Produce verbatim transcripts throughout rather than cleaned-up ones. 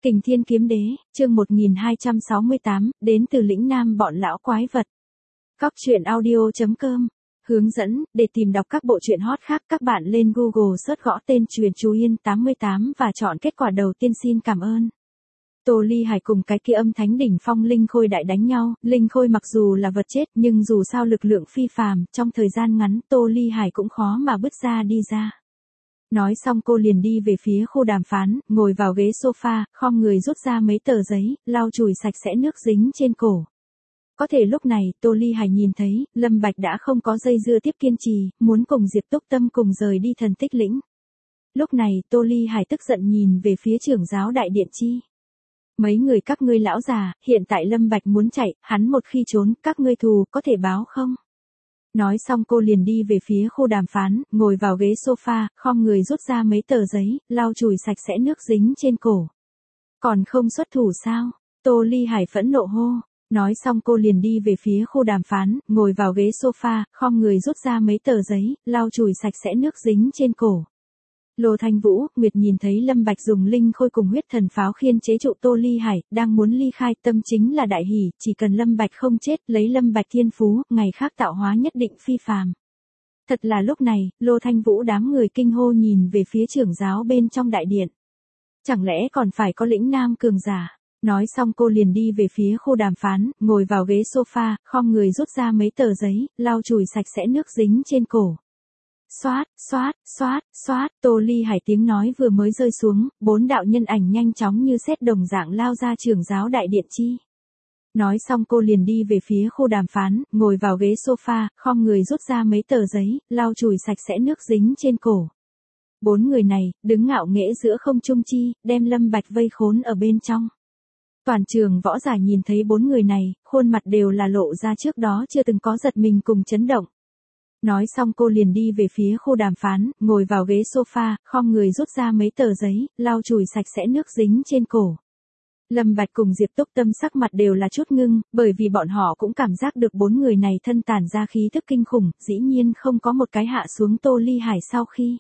Kình Thiên Kiếm Đế, chương một nghìn hai trăm sáu mươi tám, đến từ lĩnh Nam bọn lão quái vật. Cóc truyện audio chấm com. Hướng dẫn, để tìm đọc các bộ truyện hot khác các bạn lên Google search gõ tên Truyện Chú Yên tám mươi tám và chọn kết quả đầu tiên. Xin cảm ơn. Tô Ly Hải cùng cái kia âm thánh đỉnh phong Linh Khôi đại đánh nhau, Linh Khôi mặc dù là vật chết nhưng dù sao lực lượng phi phàm, trong thời gian ngắn Tô Ly Hải cũng khó mà bứt ra đi ra. Nói xong cô liền đi về phía khu đàm phán, ngồi vào ghế sofa, khom người rút ra mấy tờ giấy, lau chùi sạch sẽ nước dính trên cổ. Có thể lúc này, Tô Ly Hải nhìn thấy, Lâm Bạch đã không có dây dưa tiếp kiên trì, muốn cùng Diệp Túc Tâm cùng rời đi Thần Tích Lĩnh. Lúc này, Tô Ly Hải tức giận nhìn về phía trưởng giáo đại điện chi. Mấy người các ngươi lão già, hiện tại Lâm Bạch muốn chạy, hắn một khi trốn, các ngươi thù có thể báo không? Nói xong cô liền đi về phía khu đàm phán, ngồi vào ghế sofa, khom người rút ra mấy tờ giấy, lau chùi sạch sẽ nước dính trên cổ. Còn không xuất thủ sao? Tô Ly Hải phẫn nộ hô. Nói xong cô liền đi về phía khu đàm phán, ngồi vào ghế sofa, khom người rút ra mấy tờ giấy, lau chùi sạch sẽ nước dính trên cổ. Lô Thanh Vũ, Nguyệt nhìn thấy Lâm Bạch dùng linh khôi cùng huyết thần pháo khiên chế trụ Tô Ly Hải, đang muốn ly khai, tâm chính là đại hỉ, chỉ cần Lâm Bạch không chết, lấy Lâm Bạch thiên phú, ngày khác tạo hóa nhất định phi phàm. Thật là lúc này, Lô Thanh Vũ đám người kinh hô nhìn về phía trưởng giáo bên trong đại điện. Chẳng lẽ còn phải có lĩnh Nam cường giả? Nói xong cô liền đi về phía khu đàm phán, ngồi vào ghế sofa, khom người rút ra mấy tờ giấy, lau chùi sạch sẽ nước dính trên cổ. Xoát, xoát, xoát, xoát, Tô Ly Hải tiếng nói vừa mới rơi xuống, bốn đạo nhân ảnh nhanh chóng như sét đồng dạng lao ra trưởng giáo đại điện chi. Nói xong cô liền đi về phía khu đàm phán, ngồi vào ghế sofa, khom người rút ra mấy tờ giấy, lau chùi sạch sẽ nước dính trên cổ. Bốn người này, đứng ngạo nghễ giữa không trung chi, đem Lâm Bạch vây khốn ở bên trong. Toàn trường võ giả nhìn thấy bốn người này, khuôn mặt đều là lộ ra trước đó chưa từng có giật mình cùng chấn động. Nói xong cô liền đi về phía khu đàm phán, ngồi vào ghế sofa, khom người rút ra mấy tờ giấy, lau chùi sạch sẽ nước dính trên cổ. Lâm Bạch cùng Diệp Túc Tâm sắc mặt đều là chút ngưng, bởi vì bọn họ cũng cảm giác được bốn người này thân tản ra khí tức kinh khủng, dĩ nhiên không có một cái hạ xuống Tô Ly Hải sau khi.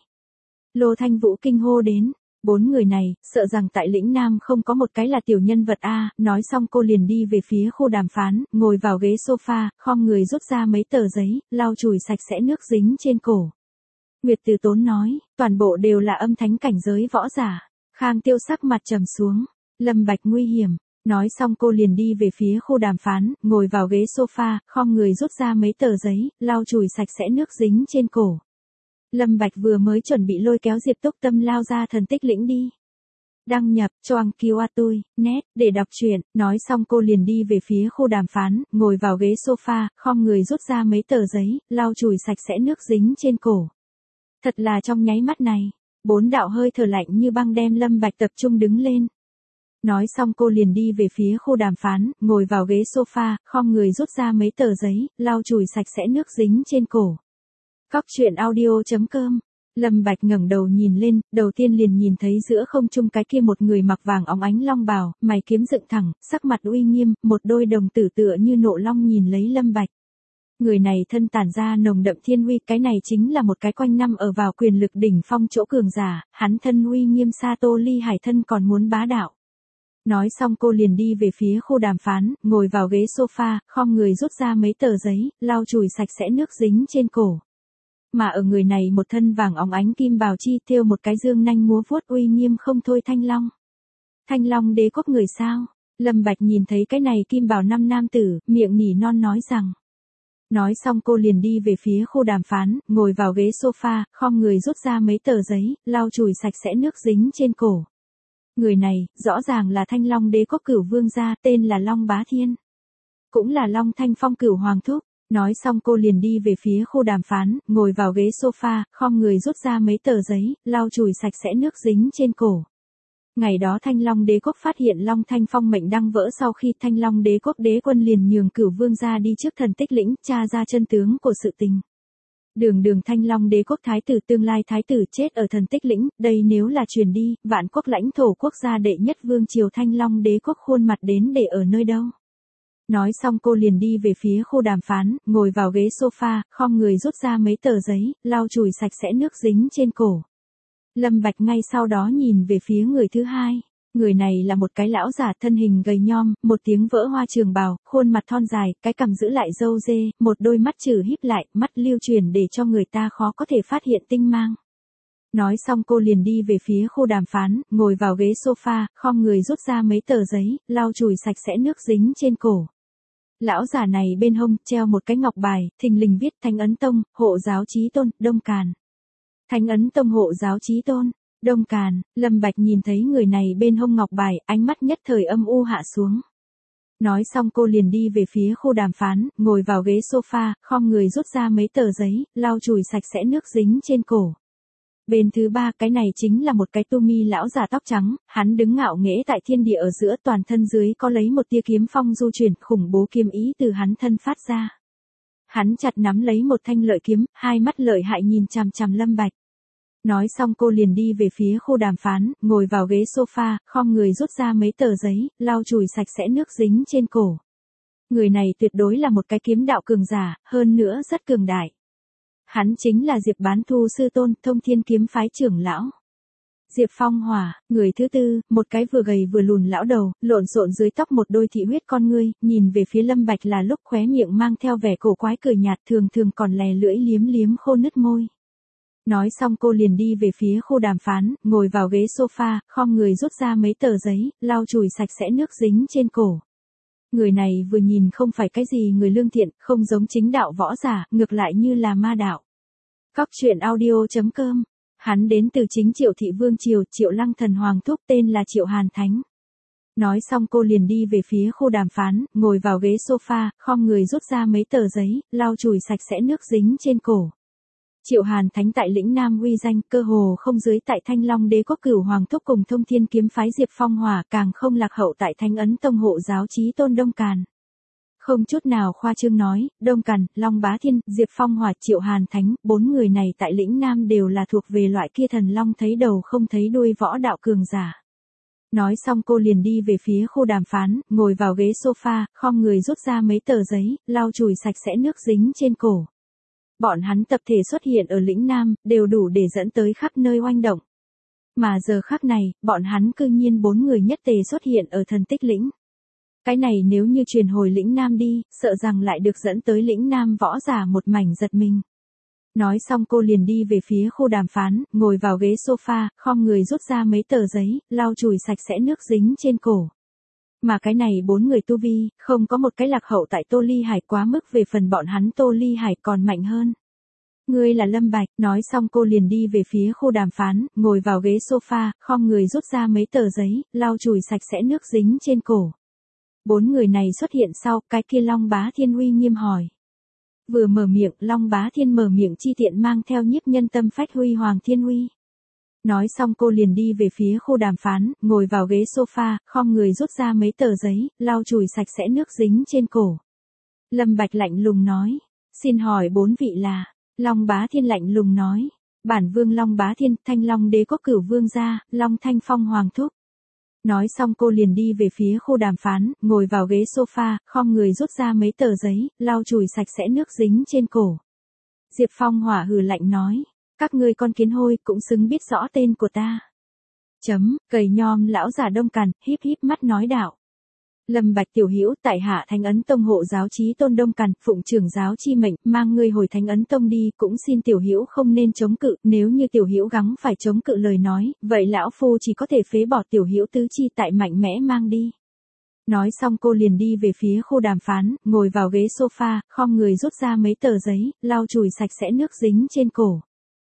Lô Thanh Vũ kinh hô đến. Bốn người này, sợ rằng tại lĩnh Nam không có một cái là tiểu nhân vật a. Nói xong cô liền đi về phía khu đàm phán, ngồi vào ghế sofa, khom người rút ra mấy tờ giấy, lau chùi sạch sẽ nước dính trên cổ. Nguyệt Từ Tốn nói, toàn bộ đều là âm thánh cảnh giới võ giả. Khang Tiêu sắc mặt trầm xuống, Lâm Bạch nguy hiểm. Nói xong cô liền đi về phía khu đàm phán, ngồi vào ghế sofa, khom người rút ra mấy tờ giấy, lau chùi sạch sẽ nước dính trên cổ. Lâm Bạch vừa mới chuẩn bị lôi kéo Diệp Túc Tâm lao ra Thần Tích Lĩnh đi. Đăng nhập, choang kiu a tui, net, để đọc truyện, nói xong cô liền đi về phía khu đàm phán, ngồi vào ghế sofa, khom người rút ra mấy tờ giấy, lau chùi sạch sẽ nước dính trên cổ. Thật là trong nháy mắt này, bốn đạo hơi thở lạnh như băng đem Lâm Bạch tập trung đứng lên. Nói xong cô liền đi về phía khu đàm phán, ngồi vào ghế sofa, khom người rút ra mấy tờ giấy, lau chùi sạch sẽ nước dính trên cổ. Cóc truyện audio chấm com. Lâm Bạch ngẩng đầu nhìn lên, đầu tiên liền nhìn thấy giữa không trung cái kia một người mặc vàng óng ánh long bào, mày kiếm dựng thẳng, sắc mặt uy nghiêm, một đôi đồng tử tựa như nộ long nhìn lấy Lâm Bạch. Người này thân tản ra nồng đậm thiên uy, cái này chính là một cái quanh năm ở vào quyền lực đỉnh phong chỗ cường giả, hắn thân uy nghiêm xa Tô Ly Hải thân còn muốn bá đạo. Nói xong cô liền đi về phía khu đàm phán, ngồi vào ghế sofa, khom người rút ra mấy tờ giấy, lau chùi sạch sẽ nước dính trên cổ. Mà ở người này một thân vàng óng ánh kim bào chi thêu một cái dương nanh múa vuốt uy nghiêm không thôi Thanh Long. Thanh Long đế quốc người sao? Lâm Bạch nhìn thấy cái này kim bào năm nam tử, miệng nỉ non nói rằng. Nói xong cô liền đi về phía khu đàm phán, ngồi vào ghế sofa, khom người rút ra mấy tờ giấy, lau chùi sạch sẽ nước dính trên cổ. Người này, rõ ràng là Thanh Long đế quốc cửu vương gia, tên là Long Bá Thiên. Cũng là Long Thanh Phong cửu hoàng thúc. Nói xong cô liền đi về phía khu đàm phán, ngồi vào ghế sofa, khom người rút ra mấy tờ giấy, lau chùi sạch sẽ nước dính trên cổ. Ngày đó Thanh Long đế quốc phát hiện Long Thanh Phong mệnh đăng vỡ sau khi Thanh Long đế quốc đế quân liền nhường cửu vương gia đi trước Thần Tích Lĩnh, tra ra chân tướng của sự tình. Đường đường Thanh Long đế quốc thái tử tương lai thái tử chết ở Thần Tích Lĩnh, đây nếu là truyền đi, vạn quốc lãnh thổ quốc gia đệ nhất vương triều Thanh Long đế quốc khuôn mặt đến để ở nơi đâu. Nói xong cô liền đi về phía khu đàm phán, ngồi vào ghế sofa, khom người rút ra mấy tờ giấy, lau chùi sạch sẽ nước dính trên cổ. Lâm Bạch ngay sau đó nhìn về phía người thứ hai. Người này là một cái lão giả thân hình gầy nhom, một tiếng vỡ hoa trường bào, khuôn mặt thon dài, cái cằm giữ lại râu dê, một đôi mắt trừ híp lại, mắt lưu truyền để cho người ta khó có thể phát hiện tinh mang. Nói xong cô liền đi về phía khu đàm phán, ngồi vào ghế sofa, khom người rút ra mấy tờ giấy, lau chùi sạch sẽ nước dính trên cổ. Lão giả này bên hông, treo một cái ngọc bài, thình lình viết Thánh Ấn Tông, Hộ Giáo Chí Tôn, Đông Càn. Thánh Ấn Tông Hộ Giáo Chí Tôn, Đông Càn, Lâm Bạch nhìn thấy người này bên hông ngọc bài, ánh mắt nhất thời âm u hạ xuống. Nói xong cô liền đi về phía khu đàm phán, ngồi vào ghế sofa, khom người rút ra mấy tờ giấy, lau chùi sạch sẽ nước dính trên cổ. Bên thứ ba, cái này chính là một cái tu mi lão già tóc trắng, hắn đứng ngạo nghễ tại thiên địa ở giữa, toàn thân dưới có lấy một tia kiếm phong du chuyển, khủng bố kiếm ý từ hắn thân phát ra. Hắn chặt nắm lấy một thanh lợi kiếm, hai mắt lợi hại nhìn chằm chằm Lâm Bạch. Nói xong cô liền đi về phía khu đàm phán, ngồi vào ghế sofa, khom người rút ra mấy tờ giấy, lau chùi sạch sẽ nước dính trên cổ. Người này tuyệt đối là một cái kiếm đạo cường giả, hơn nữa rất cường đại. Hắn chính là Diệp Bán Thu sư tôn, Thông Thiên kiếm phái trưởng lão. Diệp Phong Hỏa, người thứ tư, một cái vừa gầy vừa lùn lão đầu, lộn xộn dưới tóc một đôi thị huyết con ngươi, nhìn về phía Lâm Bạch là lúc khóe miệng mang theo vẻ cổ quái cười nhạt, thường thường còn lè lưỡi liếm liếm khô nứt môi. Nói xong cô liền đi về phía khu đàm phán, ngồi vào ghế sofa, khom người rút ra mấy tờ giấy, lau chùi sạch sẽ nước dính trên cổ. Người này vừa nhìn không phải cái gì người lương thiện, không giống chính đạo võ giả, ngược lại như là ma đạo. Cóc truyện audio chấm com. Hắn đến từ chính Triệu Thị Vương Triều, Triệu Lăng Thần Hoàng thúc, tên là Triệu Hàn Thánh. Nói xong cô liền đi về phía khu đàm phán, ngồi vào ghế sofa, khom người rút ra mấy tờ giấy, lau chùi sạch sẽ nước dính trên cổ. Triệu Hàn Thánh tại lĩnh Nam uy danh, cơ hồ không dưới tại Thanh Long Đế quốc Cửu Hoàng thúc cùng Thông Thiên kiếm phái Diệp Phong Hỏa, càng không lạc hậu tại Thánh Ấn Tông Hộ Giáo Chí Tôn Đông Càn. Không chút nào khoa trương nói, Đông Càn, Long Bá Thiên, Diệp Phong Hỏa, Triệu Hàn Thánh, bốn người này tại lĩnh Nam đều là thuộc về loại kia thần long thấy đầu không thấy đuôi võ đạo cường giả. Nói xong cô liền đi về phía khu đàm phán, ngồi vào ghế sofa, khom người rút ra mấy tờ giấy, lau chùi sạch sẽ nước dính trên cổ. Bọn hắn tập thể xuất hiện ở lĩnh Nam, đều đủ để dẫn tới khắp nơi oanh động. Mà giờ khắc này, bọn hắn cư nhiên bốn người nhất tề xuất hiện ở thần tích lĩnh. Cái này nếu như truyền hồi lĩnh Nam đi, sợ rằng lại được dẫn tới lĩnh Nam võ giả một mảnh giật mình. Nói xong cô liền đi về phía khu đàm phán, ngồi vào ghế sofa, khom người rút ra mấy tờ giấy, lau chùi sạch sẽ nước dính trên cổ. Mà cái này bốn người tu vi, không có một cái lạc hậu tại Tô Ly Hải, quá mức về phần bọn hắn Tô Ly Hải còn mạnh hơn. Ngươi là Lâm Bạch, nói xong cô liền đi về phía khu đàm phán, ngồi vào ghế sofa, khom người rút ra mấy tờ giấy, lau chùi sạch sẽ nước dính trên cổ. Bốn người này xuất hiện sau, cái kia Long Bá Thiên uy nghiêm hỏi. Vừa mở miệng, Long Bá Thiên mở miệng chi tiện mang theo nhiếp nhân tâm phách huy hoàng thiên uy. Nói xong cô liền đi về phía khu đàm phán, ngồi vào ghế sofa, khom người rút ra mấy tờ giấy, lau chùi sạch sẽ nước dính trên cổ. Lâm Bạch lạnh lùng nói, xin hỏi bốn vị là, Long Bá Thiên lạnh lùng nói, bản vương Long Bá Thiên, Thanh Long Đế quốc Cửu Vương gia, Long Thanh Phong Hoàng thúc. Nói xong cô liền đi về phía khu đàm phán, ngồi vào ghế sofa, khom người rút ra mấy tờ giấy, lau chùi sạch sẽ nước dính trên cổ. Diệp Phong Hỏa hừ lạnh nói, các ngươi con kiến hôi cũng xứng biết rõ tên của ta. Chấm, gầy nhom lão già Đông Càn, híp híp mắt nói đạo. Lâm Bạch tiểu hữu, tại hạ Thánh Ấn Tông Hộ Giáo Chí Tôn Đông Càn, phụng trưởng giáo chi mệnh, mang ngươi hồi Thánh Ấn Tông đi, cũng xin tiểu hữu không nên chống cự, nếu như tiểu hữu gắng phải chống cự lời nói, vậy lão phu chỉ có thể phế bỏ tiểu hữu tứ chi tại mạnh mẽ mang đi. Nói xong cô liền đi về phía khu đàm phán, ngồi vào ghế sofa, khom người rút ra mấy tờ giấy, lau chùi sạch sẽ nước dính trên cổ.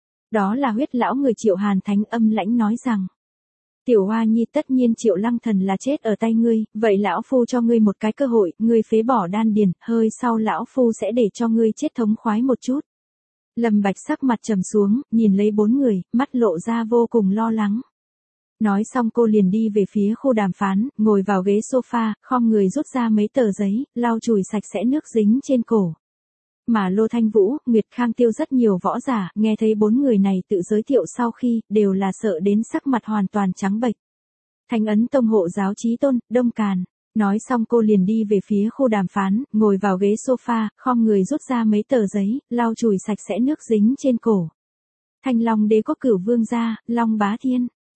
Đó là huyết lão người Triệu Hàn Thánh âm lãnh nói rằng. Tiểu Hoa Nhi, tất nhiên Triệu Lăng Thần là chết ở tay ngươi, vậy lão phu cho ngươi một cái cơ hội, ngươi phế bỏ đan điền, hơi sau lão phu sẽ để cho ngươi chết thống khoái một chút. Lâm Bạch sắc mặt trầm xuống, nhìn lấy bốn người, mắt lộ ra vô cùng lo lắng. Nói xong cô liền đi về phía khu đàm phán, ngồi vào ghế sofa, khom người rút ra mấy tờ giấy, lau chùi sạch sẽ nước dính trên cổ. Mà Lô Thanh Vũ, Nguyệt Khang Tiêu rất nhiều võ giả, nghe thấy bốn người này tự giới thiệu sau khi, đều là sợ đến sắc mặt hoàn toàn trắng bệch. Thánh Ấn Tông Hộ Giáo Chí Tôn, Đông Càn. Nói xong cô liền đi về phía khu đàm phán, ngồi vào ghế sofa, khom người rút ra mấy tờ giấy, lau chùi sạch sẽ nước dính trên cổ. Thanh Long Đế quốc Cửu Vương gia, Long Bá Thiên.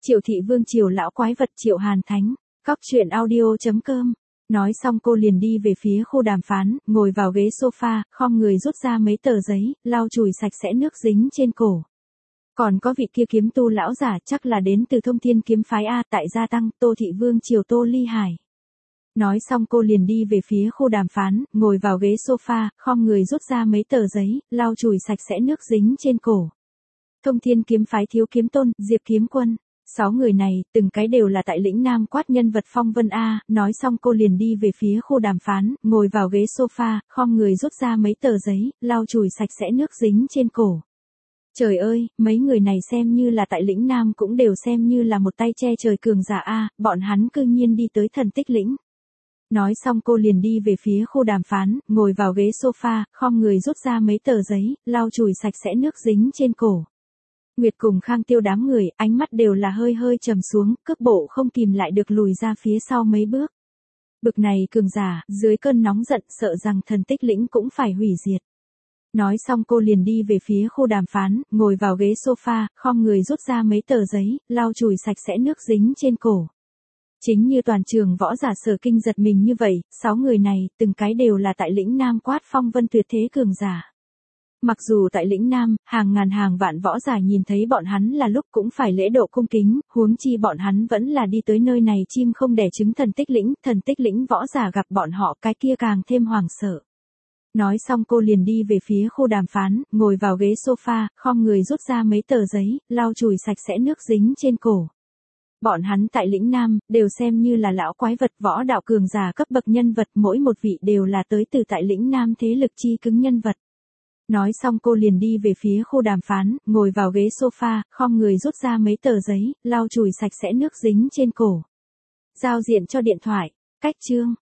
Triệu thị vương triều lão quái vật Triệu Hàn Thánh. Cóc truyện audio.com. Nói xong cô liền đi về phía khu đàm phán, ngồi vào ghế sofa, khom người rút ra mấy tờ giấy, lau chùi sạch sẽ nước dính trên cổ. Còn có vị kia kiếm tu lão giả chắc là đến từ Thông Thiên kiếm phái A tại gia tăng, Tô thị vương triều Tô Ly Hải. Nói xong cô liền đi về phía khu đàm phán, ngồi vào ghế sofa, khom người rút ra mấy tờ giấy, lau chùi sạch sẽ nước dính trên cổ. Thông Thiên kiếm phái Thiếu Kiếm Tôn, Diệp Kiếm Quân. Sáu người này, từng cái đều là tại lĩnh Nam quát nhân vật phong vân A, nói xong cô liền đi về phía khu đàm phán, ngồi vào ghế sofa, khom người rút ra mấy tờ giấy, lau chùi sạch sẽ nước dính trên cổ. Trời ơi, mấy người này xem như là tại lĩnh Nam cũng đều xem như là một tay che trời cường giả A, bọn hắn cư nhiên đi tới thần tích lĩnh. Nói xong cô liền đi về phía khu đàm phán, ngồi vào ghế sofa, khom người rút ra mấy tờ giấy, lau chùi sạch sẽ nước dính trên cổ. Nguyệt cùng Khang Tiêu đám người, ánh mắt đều là hơi hơi trầm xuống, cước bộ không kìm lại được lùi ra phía sau mấy bước. Bực này cường giả, dưới cơn nóng giận sợ rằng thần tích lĩnh cũng phải hủy diệt. Nói xong cô liền đi về phía khu đàm phán, ngồi vào ghế sofa, khom người rút ra mấy tờ giấy, lau chùi sạch sẽ nước dính trên cổ. Chính như toàn trường võ giả Sở Kinh giật mình như vậy, sáu người này, từng cái đều là tại lĩnh Nam quát phong vân tuyệt thế cường giả. Mặc dù tại lĩnh Nam, hàng ngàn hàng vạn võ giả nhìn thấy bọn hắn là lúc cũng phải lễ độ cung kính, huống chi bọn hắn vẫn là đi tới nơi này chim không đẻ trứng thần tích lĩnh, thần tích lĩnh võ giả gặp bọn họ cái kia càng thêm hoảng sợ. Nói xong cô liền đi về phía khu đàm phán, ngồi vào ghế sofa, khom người rút ra mấy tờ giấy, lau chùi sạch sẽ nước dính trên cổ. Bọn hắn tại lĩnh Nam, đều xem như là lão quái vật võ đạo cường giả cấp bậc nhân vật, mỗi một vị đều là tới từ tại lĩnh Nam thế lực chi cứng nhân vật. Nói xong cô liền đi về phía khu đàm phán, ngồi vào ghế sofa, khom người rút ra mấy tờ giấy, lau chùi sạch sẽ nước dính trên cổ. Giao diện cho điện thoại. Cách chương.